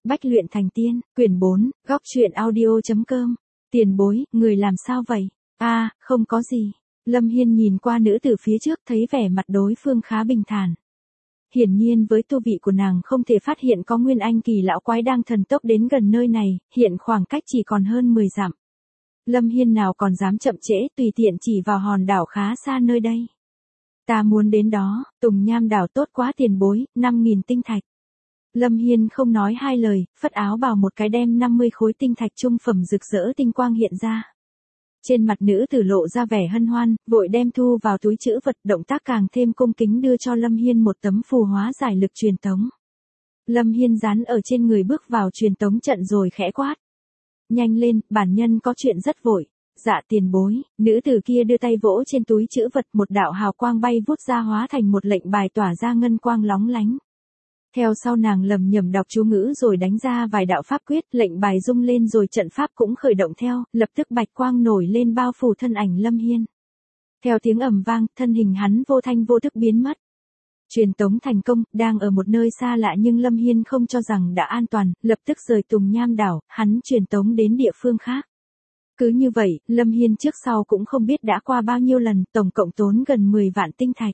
Bách luyện thành tiên, quyển 4, góc truyện audio.com. Tiền bối, người làm sao vậy? Không có gì. Lâm Hiên nhìn qua nữ tử phía trước thấy vẻ mặt đối phương khá bình thản. Hiển nhiên với tu vị của nàng không thể phát hiện có nguyên anh kỳ lão quái đang thần tốc đến gần nơi này, hiện khoảng cách chỉ còn hơn 10 dặm. Lâm Hiên nào còn dám chậm trễ, tùy tiện chỉ vào hòn đảo khá xa nơi đây. Ta muốn đến đó, Tùng Nham đảo tốt quá tiền bối, 5.000 tinh thạch. Lâm Hiên không nói hai lời, phất áo bào một cái đem 50 khối tinh thạch trung phẩm rực rỡ tinh quang hiện ra. Trên mặt nữ tử lộ ra vẻ hân hoan, vội đem thu vào túi trữ vật, động tác càng thêm cung kính đưa cho Lâm Hiên một tấm phù hóa giải lực truyền tống. Lâm Hiên dán ở trên người bước vào truyền tống trận rồi khẽ quát. Nhanh lên, bản nhân có chuyện rất vội. Dạ tiền bối, nữ tử kia đưa tay vỗ trên túi trữ vật, một đạo hào quang bay vút ra hóa thành một lệnh bài tỏa ra ngân quang lóng lánh. Theo sau nàng lầm nhầm đọc chú ngữ rồi đánh ra vài đạo pháp quyết, lệnh bài rung lên rồi trận pháp cũng khởi động theo, lập tức bạch quang nổi lên bao phủ thân ảnh Lâm Hiên. Theo tiếng ầm vang, thân hình hắn vô thanh vô thức biến mất. Truyền tống thành công, đang ở một nơi xa lạ nhưng Lâm Hiên không cho rằng đã an toàn, lập tức rời Tùng Nham đảo, hắn truyền tống đến địa phương khác. Cứ như vậy, Lâm Hiên trước sau cũng không biết đã qua bao nhiêu lần, tổng cộng tốn gần 10 vạn tinh thạch.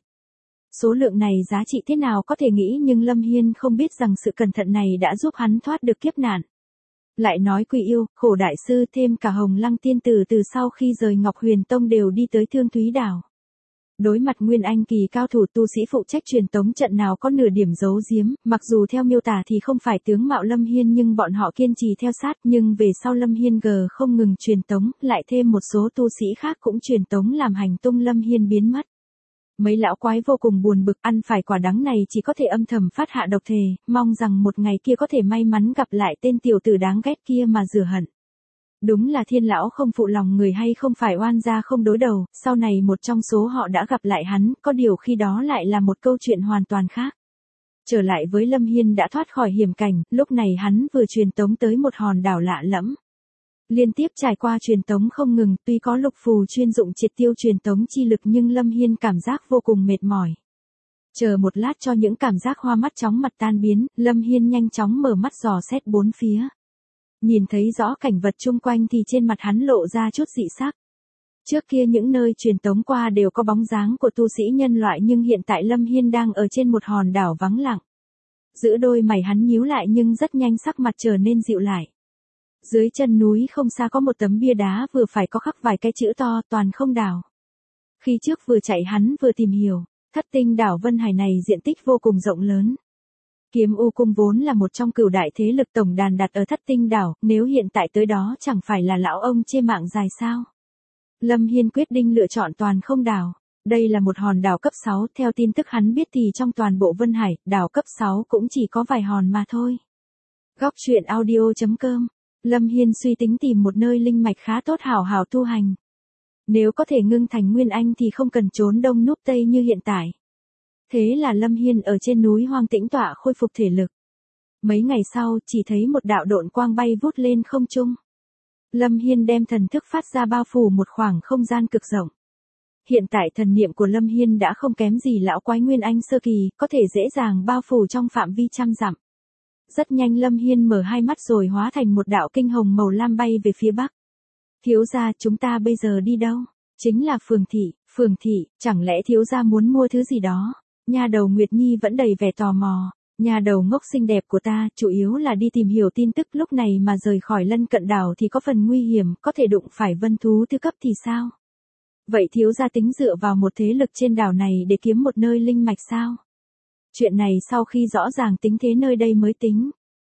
Số lượng này giá trị thế nào có thể nghĩ, nhưng Lâm Hiên không biết rằng sự cẩn thận này đã giúp hắn thoát được kiếp nạn. Lại nói Quỷ Yêu, Khổ Đại Sư thêm cả Hồng Lăng Tiên Tử từ sau khi rời Ngọc Huyền Tông đều đi tới Thương Thúy Đảo. Đối mặt nguyên anh kỳ cao thủ tu sĩ phụ trách truyền tống trận nào có nửa điểm giấu giếm, mặc dù theo miêu tả thì không phải tướng mạo Lâm Hiên nhưng bọn họ kiên trì theo sát, nhưng về sau Lâm Hiên không ngừng truyền tống, lại thêm một số tu sĩ khác cũng truyền tống làm hành tung Lâm Hiên biến mất. Mấy lão quái vô cùng buồn bực, ăn phải quả đắng này chỉ có thể âm thầm phát hạ độc thề, mong rằng một ngày kia có thể may mắn gặp lại tên tiểu tử đáng ghét kia mà rửa hận. Đúng là thiên lão không phụ lòng người, hay không phải oan gia không đối đầu, sau này một trong số họ đã gặp lại hắn, có điều khi đó lại là một câu chuyện hoàn toàn khác. Trở lại với Lâm Hiên đã thoát khỏi hiểm cảnh, lúc này hắn vừa truyền tống tới một hòn đảo lạ lẫm. Liên tiếp trải qua truyền tống không ngừng, tuy có lục phù chuyên dụng triệt tiêu truyền tống chi lực nhưng Lâm Hiên cảm giác vô cùng mệt mỏi. Chờ một lát cho những cảm giác hoa mắt chóng mặt tan biến, Lâm Hiên nhanh chóng mở mắt dò xét bốn phía. Nhìn thấy rõ cảnh vật chung quanh thì trên mặt hắn lộ ra chút dị sắc. Trước kia những nơi truyền tống qua đều có bóng dáng của tu sĩ nhân loại nhưng hiện tại Lâm Hiên đang ở trên một hòn đảo vắng lặng. Giữ đôi mày hắn nhíu lại nhưng rất nhanh sắc mặt trở nên dịu lại. Dưới chân núi không xa có một tấm bia đá vừa phải có khắc vài cái chữ to toàn không đảo. Khi trước vừa chạy hắn vừa tìm hiểu, Thất Tinh đảo Vân Hải này diện tích vô cùng rộng lớn. Kiếm U Cung vốn là một trong cửu đại thế lực tổng đàn đặt ở Thất Tinh đảo, nếu hiện tại tới đó chẳng phải là lão ông chê mạng dài sao. Lâm Hiên quyết định lựa chọn toàn không đảo. Đây là một hòn đảo cấp 6, theo tin tức hắn biết thì trong toàn bộ Vân Hải, đảo cấp 6 cũng chỉ có vài hòn mà thôi. Góc truyện audio.com. Lâm Hiên suy tính tìm một nơi linh mạch khá tốt hảo hảo tu hành. Nếu có thể ngưng thành nguyên anh thì không cần trốn đông núp tây như hiện tại. Thế là Lâm Hiên ở trên núi hoang tĩnh tọa khôi phục thể lực. Mấy ngày sau, chỉ thấy một đạo độn quang bay vút lên không trung. Lâm Hiên đem thần thức phát ra bao phủ một khoảng không gian cực rộng. Hiện tại thần niệm của Lâm Hiên đã không kém gì lão quái nguyên anh sơ kỳ, có thể dễ dàng bao phủ trong phạm vi trăm dặm. Rất nhanh Lâm Hiên mở hai mắt rồi hóa thành một đạo kinh hồng màu lam bay về phía bắc. Thiếu gia, chúng ta bây giờ đi đâu? Chính là Phường thị, chẳng lẽ thiếu gia muốn mua thứ gì đó? Nhà đầu Nguyệt Nhi vẫn đầy vẻ tò mò. Nhà đầu ngốc xinh đẹp của ta, chủ yếu là đi tìm hiểu tin tức, lúc này mà rời khỏi lân cận đảo thì có phần nguy hiểm, có thể đụng phải vân thú thứ cấp thì sao? Vậy thiếu gia tính dựa vào một thế lực trên đảo này để kiếm một nơi linh mạch sao? Chuyện này sau khi rõ ràng tính thế nơi đây mới tính.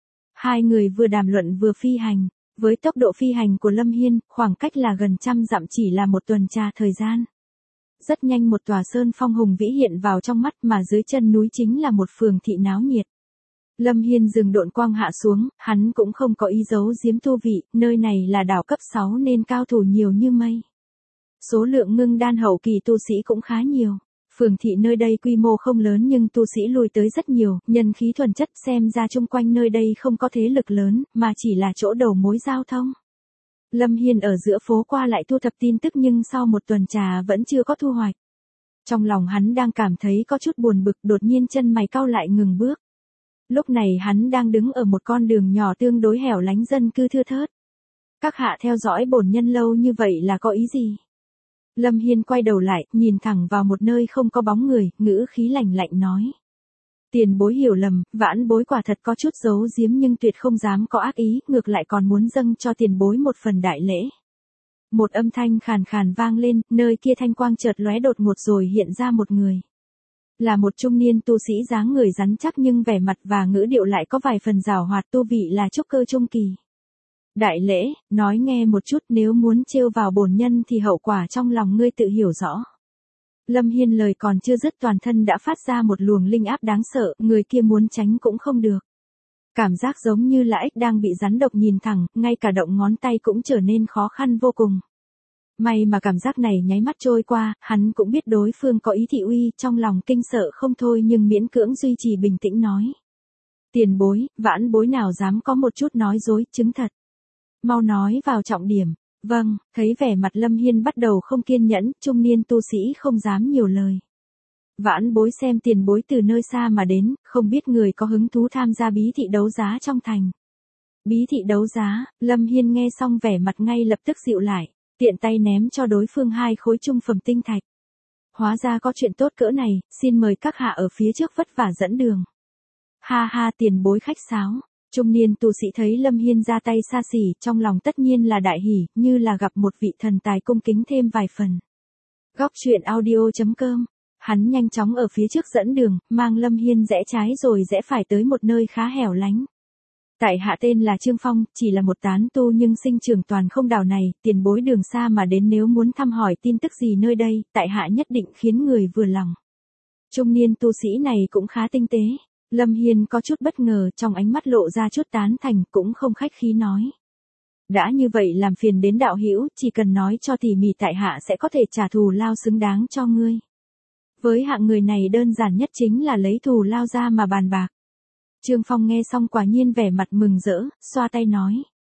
Hai người vừa đàm luận vừa phi hành. Với tốc độ phi hành của Lâm Hiên, khoảng cách là gần 100 dặm chỉ là một tuần tra thời gian. Rất nhanh một tòa sơn phong hùng vĩ hiện vào trong mắt, mà dưới chân núi chính là một phường thị náo nhiệt. Lâm Hiên dừng độn quang hạ xuống, hắn cũng không có ý giấu giếm tu vị, nơi này là đảo cấp 6 nên cao thủ nhiều như mây. Số lượng ngưng đan hậu kỳ tu sĩ cũng khá nhiều. Phường thị nơi đây quy mô không lớn nhưng tu sĩ lui tới rất nhiều, nhân khí thuần chất, xem ra chung quanh nơi đây không có thế lực lớn, mà chỉ là chỗ đầu mối giao thông. Lâm Hiên ở giữa phố qua lại thu thập tin tức nhưng sau một tuần trà vẫn chưa có thu hoạch. Trong lòng hắn đang cảm thấy có chút buồn bực, đột nhiên chân mày cau lại ngừng bước. Lúc này hắn đang đứng ở một con đường nhỏ tương đối hẻo lánh dân cư thưa thớt. Các hạ theo dõi bổn nhân lâu như vậy là có ý gì? Lâm Hiên quay đầu lại, nhìn thẳng vào một nơi không có bóng người, ngữ khí lạnh lạnh nói. Tiền bối hiểu lầm, vãn bối quả thật có chút giấu giếm nhưng tuyệt không dám có ác ý, ngược lại còn muốn dâng cho tiền bối một phần đại lễ. Một âm thanh khàn khàn vang lên, nơi kia thanh quang chợt lóe đột ngột rồi hiện ra một người. Là một trung niên tu sĩ dáng người rắn chắc nhưng vẻ mặt và ngữ điệu lại có vài phần giảo hoạt, tu vị là trúc cơ trung kỳ. Đại lễ, nói nghe một chút, nếu muốn trêu vào bổn nhân thì hậu quả trong lòng ngươi tự hiểu rõ. Lâm Hiên lời còn chưa dứt toàn thân đã phát ra một luồng linh áp đáng sợ, người kia muốn tránh cũng không được. Cảm giác giống như là ếch đang bị rắn độc nhìn thẳng, ngay cả động ngón tay cũng trở nên khó khăn vô cùng. May mà cảm giác này nháy mắt trôi qua, hắn cũng biết đối phương có ý thị uy, trong lòng kinh sợ không thôi nhưng miễn cưỡng duy trì bình tĩnh nói. Tiền bối, vãn bối nào dám có một chút nói dối, chứng thật. Mau nói vào trọng điểm. Vâng, thấy vẻ mặt Lâm Hiên bắt đầu không kiên nhẫn, trung niên tu sĩ không dám nhiều lời. Vãn bối xem tiền bối từ nơi xa mà đến, không biết người có hứng thú tham gia bí thị đấu giá trong thành. Bí thị đấu giá, Lâm Hiên nghe xong vẻ mặt ngay lập tức dịu lại, tiện tay ném cho đối phương 2 khối trung phẩm tinh thạch. Hóa ra có chuyện tốt cỡ này, xin mời các hạ ở phía trước vất vả dẫn đường. Ha ha, tiền bối khách sáo. Trung niên tu sĩ thấy Lâm Hiên ra tay xa xỉ, trong lòng tất nhiên là đại hỉ, như là gặp một vị thần tài, cung kính thêm vài phần. Góc truyện audio.com. Hắn nhanh chóng ở phía trước dẫn đường, mang Lâm Hiên rẽ trái rồi rẽ phải tới một nơi khá hẻo lánh. Tại hạ tên là Trương Phong, chỉ là một tán tu nhưng sinh trưởng toàn không đảo này, tiền bối đường xa mà đến, nếu muốn thăm hỏi tin tức gì nơi đây, tại hạ nhất định khiến người vừa lòng. Trung niên tu sĩ này cũng khá tinh tế. Lâm Hiên có chút bất ngờ, trong ánh mắt lộ ra chút tán thành, cũng không khách khí nói. Đã như vậy làm phiền đến đạo hữu, chỉ cần nói cho tỉ mỉ tại hạ sẽ có thể trả thù lao xứng đáng cho ngươi. Với hạng người này đơn giản nhất chính là lấy thù lao ra mà bàn bạc. Trương Phong nghe xong quả nhiên vẻ mặt mừng rỡ, xoa tay nói.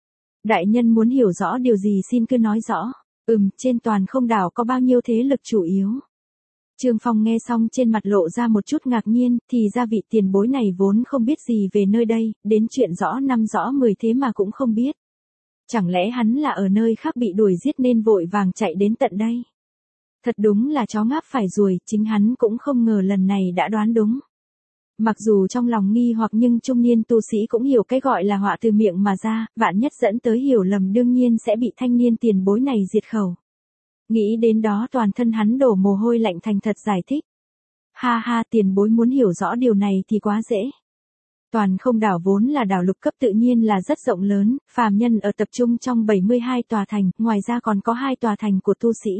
Đại nhân muốn hiểu rõ điều gì xin cứ nói rõ. Trên toàn không đảo có bao nhiêu thế lực chủ yếu. Trương Phong nghe xong trên mặt lộ ra một chút ngạc nhiên, thì ra vị tiền bối này vốn không biết gì về nơi đây, đến chuyện rõ 5 rõ 10 thế mà cũng không biết. Chẳng lẽ hắn là ở nơi khác bị đuổi giết nên vội vàng chạy đến tận đây? Thật đúng là chó ngáp phải ruồi, chính hắn cũng không ngờ lần này đã đoán đúng. Mặc dù trong lòng nghi hoặc nhưng trung niên tu sĩ cũng hiểu cái gọi là họa từ miệng mà ra, vạn nhất dẫn tới hiểu lầm đương nhiên sẽ bị thanh niên tiền bối này diệt khẩu. Nghĩ đến đó toàn thân hắn đổ mồ hôi lạnh, thành thật giải thích. Ha ha, tiền bối muốn hiểu rõ điều này thì quá dễ. Toàn không đảo vốn là đảo lục cấp tự nhiên là rất rộng lớn, phàm nhân ở tập trung trong 72 tòa thành, ngoài ra còn có 2 tòa thành của tu sĩ.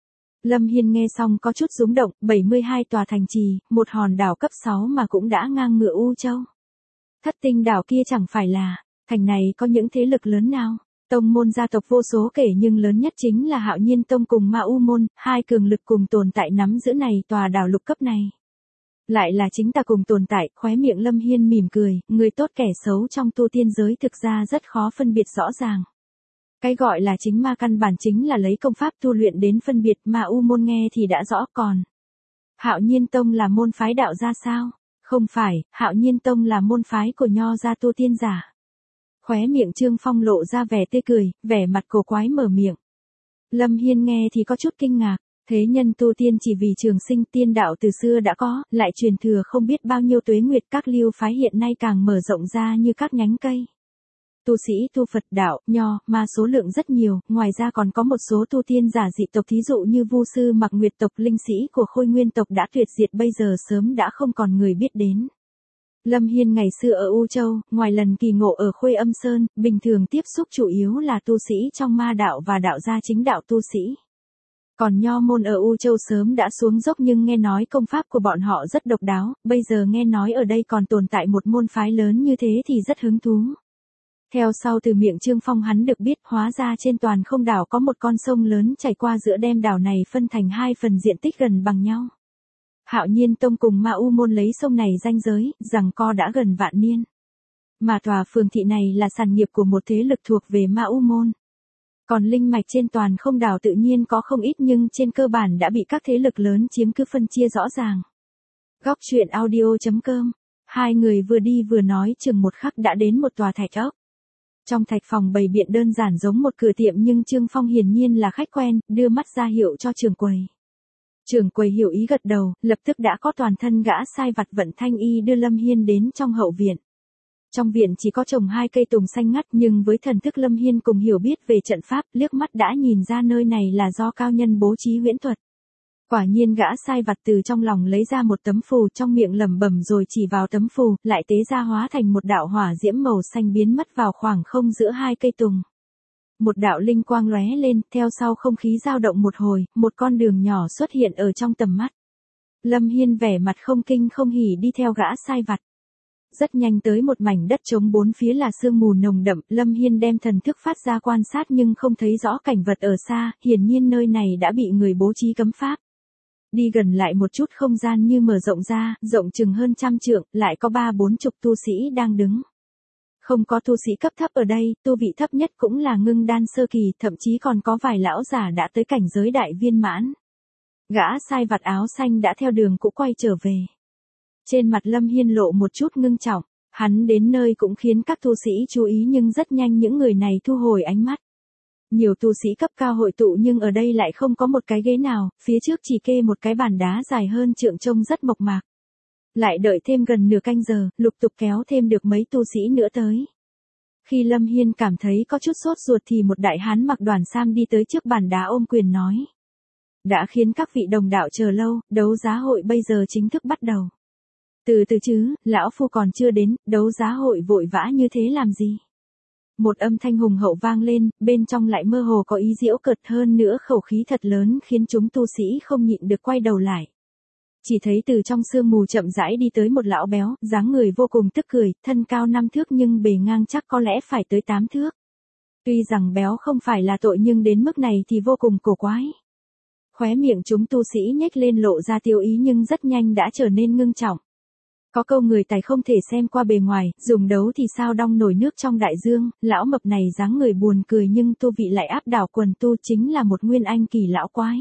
Lâm Hiên nghe xong có chút rung động, 72 tòa thành trì, một hòn đảo cấp 6 mà cũng đã ngang ngửa U Châu. Thất tinh đảo kia chẳng phải là, thành này có những thế lực lớn nào? Tông môn gia tộc vô số kể nhưng lớn nhất chính là Hạo Nhiên Tông cùng Ma U Môn, 2 cường lực cùng tồn tại nắm giữ này tòa đảo lục cấp này. Lại là chính ta cùng tồn tại, khóe miệng Lâm Hiên mỉm cười, người tốt kẻ xấu trong tu tiên giới thực ra rất khó phân biệt rõ ràng. Cái gọi là chính ma căn bản chính là lấy công pháp tu luyện đến phân biệt, Ma U Môn nghe thì đã rõ, còn Hạo Nhiên Tông là môn phái đạo gia sao? Không phải, Hạo Nhiên Tông là môn phái của nho gia tu tiên giả. Khóe miệng Trương Phong lộ ra vẻ tươi cười, vẻ mặt cổ quái mở miệng. Lâm Hiên nghe thì có chút kinh ngạc, thế nhân tu tiên chỉ vì trường sinh, tiên đạo từ xưa đã có, lại truyền thừa không biết bao nhiêu tuế nguyệt, các lưu phái hiện nay càng mở rộng ra như các nhánh cây. Tu sĩ tu Phật đạo, nho, ma số lượng rất nhiều, ngoài ra còn có một số tu tiên giả dị tộc, thí dụ như Vu sư Mặc Nguyệt tộc, linh sĩ của Khôi Nguyên tộc đã tuyệt diệt bây giờ sớm đã không còn người biết đến. Lâm Hiên ngày xưa ở U Châu, ngoài lần kỳ ngộ ở Khuê Âm Sơn, bình thường tiếp xúc chủ yếu là tu sĩ trong ma đạo và đạo gia chính đạo tu sĩ. Còn nho môn ở U Châu sớm đã xuống dốc nhưng nghe nói công pháp của bọn họ rất độc đáo, bây giờ nghe nói ở đây còn tồn tại một môn phái lớn như thế thì rất hứng thú. Theo sau từ miệng Trương Phong hắn được biết hóa ra trên toàn không đảo có một con sông lớn chảy qua giữa, đem đảo này phân thành 2 phần diện tích gần bằng nhau. Hạo Nhiên Tông cùng Ma U Môn lấy sông này ranh giới, giằng co đã gần vạn niên. Mà tòa phường thị này là sản nghiệp của một thế lực thuộc về Ma U Môn. Còn linh mạch trên toàn không đảo tự nhiên có không ít nhưng trên cơ bản đã bị các thế lực lớn chiếm cứ, phân chia rõ ràng. Góc truyện audio.com Hai người vừa đi vừa nói chừng một khắc đã đến một tòa thạch ốc. Trong thạch phòng bày biện đơn giản giống một cửa tiệm nhưng Trương Phong hiển nhiên là khách quen, đưa mắt ra hiệu cho trưởng quầy. Trưởng quầy hiểu ý gật đầu, lập tức đã có toàn thân gã sai vặt vận thanh y đưa Lâm Hiên đến trong hậu viện. Trong viện chỉ có trồng 2 cây tùng xanh ngắt nhưng với thần thức Lâm Hiên cùng hiểu biết về trận pháp, liếc mắt đã nhìn ra nơi này là do cao nhân bố trí huyễn thuật. Quả nhiên gã sai vặt từ trong lòng lấy ra một tấm phù, trong miệng lẩm bẩm rồi chỉ vào tấm phù, lại tế ra hóa thành một đạo hỏa diễm màu xanh biến mất vào khoảng không giữa 2 cây tùng. Một đạo linh quang lóe lên, theo sau không khí dao động một hồi, một con đường nhỏ xuất hiện ở trong tầm mắt. Lâm Hiên vẻ mặt không kinh không hỉ đi theo gã sai vặt. Rất nhanh tới một mảnh đất trống, bốn phía là sương mù nồng đậm, Lâm Hiên đem thần thức phát ra quan sát nhưng không thấy rõ cảnh vật ở xa, hiển nhiên nơi này đã bị người bố trí cấm pháp. Đi gần lại một chút, không gian như mở rộng ra, rộng chừng hơn 100 trượng, lại có 3-40 tu sĩ đang đứng. Không có tu sĩ cấp thấp ở đây, tu vị thấp nhất cũng là ngưng đan sơ kỳ, thậm chí còn có vài lão giả đã tới cảnh giới đại viên mãn. Gã sai vặt áo xanh đã theo đường cũ quay trở về. Trên mặt Lâm Hiên lộ một chút ngưng trọng, hắn đến nơi cũng khiến các tu sĩ chú ý nhưng rất nhanh những người này thu hồi ánh mắt. Nhiều tu sĩ cấp cao hội tụ nhưng ở đây lại không có một cái ghế nào, phía trước chỉ kê một cái bàn đá dài hơn trượng trông rất mộc mạc. Lại đợi thêm gần nửa canh giờ, lục tục kéo thêm được mấy tu sĩ nữa tới. Khi Lâm Hiên cảm thấy có chút sốt ruột thì một đại hán mặc đoàn sam đi tới trước bàn đá ôm quyền nói. Đã khiến các vị đồng đạo chờ lâu, đấu giá hội bây giờ chính thức bắt đầu. Từ từ chứ, lão phu còn chưa đến, đấu giá hội vội vã như thế làm gì? Một âm thanh hùng hậu vang lên, bên trong lại mơ hồ có ý giễu cợt, hơn nữa khẩu khí thật lớn khiến chúng tu sĩ không nhịn được quay đầu lại. Chỉ thấy từ trong sương mù chậm rãi đi tới một lão béo, dáng người vô cùng tức cười, thân cao 5 thước nhưng bề ngang chắc có lẽ phải tới 8 thước. Tuy rằng béo không phải là tội nhưng đến mức này thì vô cùng cổ quái. Khóe miệng chúng tu sĩ nhếch lên lộ ra tiêu ý nhưng rất nhanh đã trở nên ngưng trọng. Có câu người tài không thể xem qua bề ngoài, dùng đấu thì sao đong nổi nước trong đại dương, lão mập này dáng người buồn cười nhưng tu vị lại áp đảo quần tu, chính là một nguyên anh kỳ lão quái.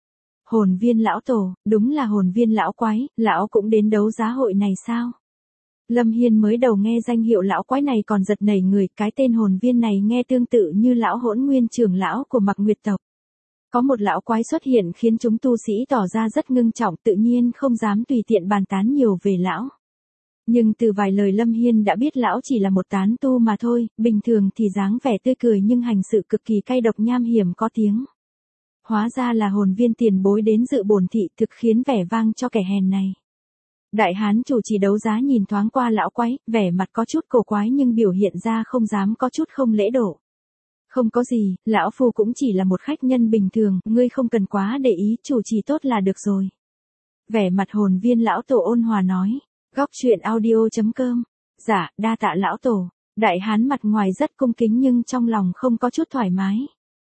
Hồn viên lão tổ, đúng là hồn viên lão quái, lão cũng đến đấu giá hội này sao? Lâm Hiên mới đầu nghe danh hiệu lão quái này còn giật nảy người, cái tên hồn viên này nghe tương tự như lão Hỗn Nguyên trưởng lão của Mạc Nguyệt tộc. Có một lão quái xuất hiện khiến chúng tu sĩ tỏ ra rất ngưng trọng, tự nhiên không dám tùy tiện bàn tán nhiều về lão. Nhưng từ vài lời Lâm Hiên đã biết lão chỉ là một tán tu mà thôi, bình thường thì dáng vẻ tươi cười nhưng hành sự cực kỳ cay độc nham hiểm có tiếng. Hóa ra là hồn viên tiền bối đến dự bổn thị, thực khiến vẻ vang cho kẻ hèn này. Đại hán chủ trì đấu giá nhìn thoáng qua lão quái, vẻ mặt có chút cổ quái nhưng biểu hiện ra không dám có chút không lễ độ. Không có gì, lão phu cũng chỉ là một khách nhân bình thường, ngươi không cần quá để ý, chủ trì tốt là được rồi. Vẻ mặt hồn viên lão tổ ôn hòa nói. Góc truyện audio.com. Dạ, đa tạ lão tổ. Đại hán mặt ngoài rất cung kính nhưng trong lòng không có chút thoải mái.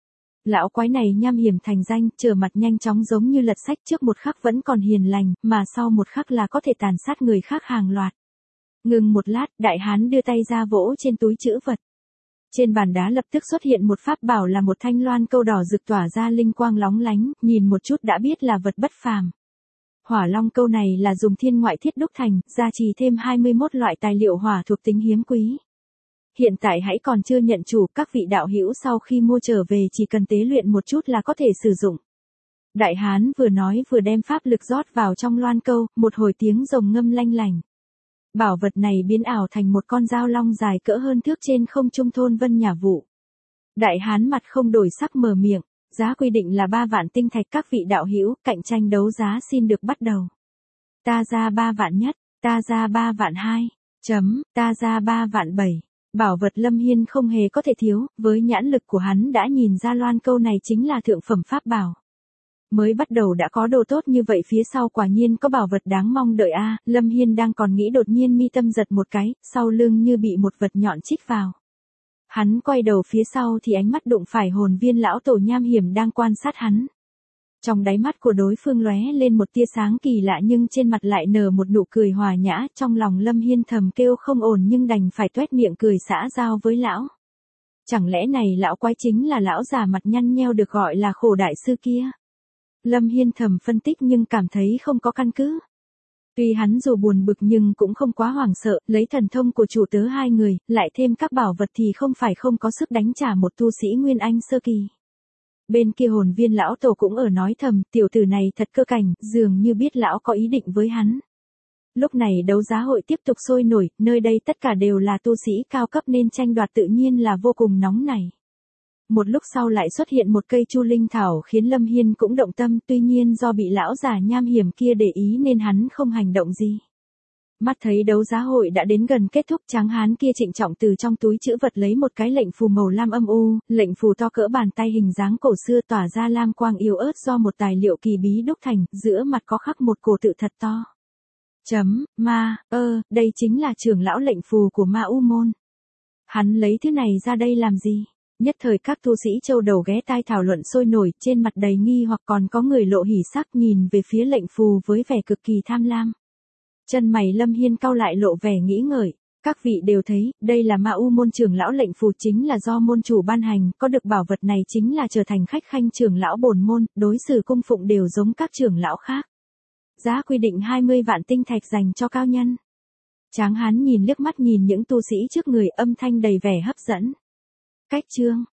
Lão quái này nham hiểm thành danh, trở mặt nhanh chóng giống như lật sách, trước một khắc vẫn còn hiền lành, mà sau một khắc là có thể tàn sát người khác hàng loạt. Ngừng một lát, đại hán đưa tay ra vỗ trên túi trữ vật. Trên bàn đá lập tức xuất hiện một pháp bảo là một thanh loan câu đỏ rực tỏa ra linh quang lóng lánh, nhìn một chút đã biết là vật bất phàm. Hỏa long câu này là dùng thiên ngoại thiết đúc thành, gia trì thêm 21 loại tài liệu hỏa thuộc tính hiếm quý. Hiện tại hãy còn chưa nhận chủ, các vị đạo hữu sau khi mua trở về chỉ cần tế luyện một chút là có thể sử dụng. Đại hán vừa nói vừa đem pháp lực rót vào trong loan câu, một hồi tiếng rồng ngâm lanh lành. Bảo vật này biến ảo thành một con dao long dài cỡ hơn thước trên không trung thôn vân nhà vụ. Đại hán mặt không đổi sắc mở miệng. Giá quy định là 3 vạn tinh thạch, các vị đạo hữu, cạnh tranh đấu giá xin được bắt đầu. Ta ra 3 vạn nhất, ta ra 3 vạn 2, ta ra 3 vạn 7. Bảo vật Lâm Hiên không hề có thể thiếu, với nhãn lực của hắn đã nhìn ra loan câu này chính là thượng phẩm pháp bảo. Mới bắt đầu đã có đồ tốt như vậy, phía sau quả nhiên có bảo vật đáng mong đợi a. Lâm Hiên đang còn nghĩ đột nhiên mi tâm giật một cái, sau lưng như bị một vật nhọn chích vào. Hắn quay đầu phía sau thì ánh mắt đụng phải hồn viên lão tổ nham hiểm đang quan sát hắn. Trong đáy mắt của đối phương lóe lên một tia sáng kỳ lạ nhưng trên mặt lại nở một nụ cười hòa nhã, trong lòng Lâm Hiên thầm kêu không ổn nhưng đành phải tuét miệng cười xã giao với lão. Chẳng lẽ này lão quái chính là lão già mặt nhăn nheo được gọi là Khổ đại sư kia? Lâm Hiên thầm phân tích nhưng cảm thấy không có căn cứ. Tuy hắn dù buồn bực nhưng cũng không quá hoảng sợ, lấy thần thông của chủ tớ hai người, lại thêm các bảo vật thì không phải không có sức đánh trả một tu sĩ Nguyên Anh sơ kỳ. Bên kia hồn viên lão tổ cũng ở nói thầm, tiểu tử này thật cơ cảnh, dường như biết lão có ý định với hắn. Lúc này đấu giá hội tiếp tục sôi nổi, nơi đây tất cả đều là tu sĩ cao cấp nên tranh đoạt tự nhiên là vô cùng nóng nảy. Một lúc sau lại xuất hiện một cây chu linh thảo khiến Lâm Hiên cũng động tâm, tuy nhiên do bị lão già nham hiểm kia để ý nên hắn không hành động gì. Mắt thấy đấu giá hội đã đến gần kết thúc, tráng hán kia trịnh trọng từ trong túi trữ vật lấy một cái lệnh phù màu lam âm u, lệnh phù to cỡ bàn tay hình dáng cổ xưa tỏa ra lam quang yếu ớt do một tài liệu kỳ bí đúc thành, giữa mặt có khắc một cổ tự thật to. Đây chính là trưởng lão lệnh phù của Ma U môn. Hắn lấy thứ này ra đây làm gì? Nhất thời các tu sĩ châu đầu ghé tai thảo luận sôi nổi, trên mặt đầy nghi hoặc còn có người lộ hỉ sắc nhìn về phía lệnh phù với vẻ cực kỳ tham lam. Chân mày Lâm Hiên cau lại lộ vẻ nghĩ ngợi. Các vị đều thấy, đây là Ma U môn trưởng lão lệnh phù chính là do môn chủ ban hành, có được bảo vật này chính là trở thành khách khanh trưởng lão bổn môn, đối xử cung phụng đều giống các trưởng lão khác. Giá quy định 20 vạn tinh thạch dành cho cao nhân. Tráng hán nhìn liếc mắt nhìn những tu sĩ trước người, âm thanh đầy vẻ hấp dẫn. Cách chương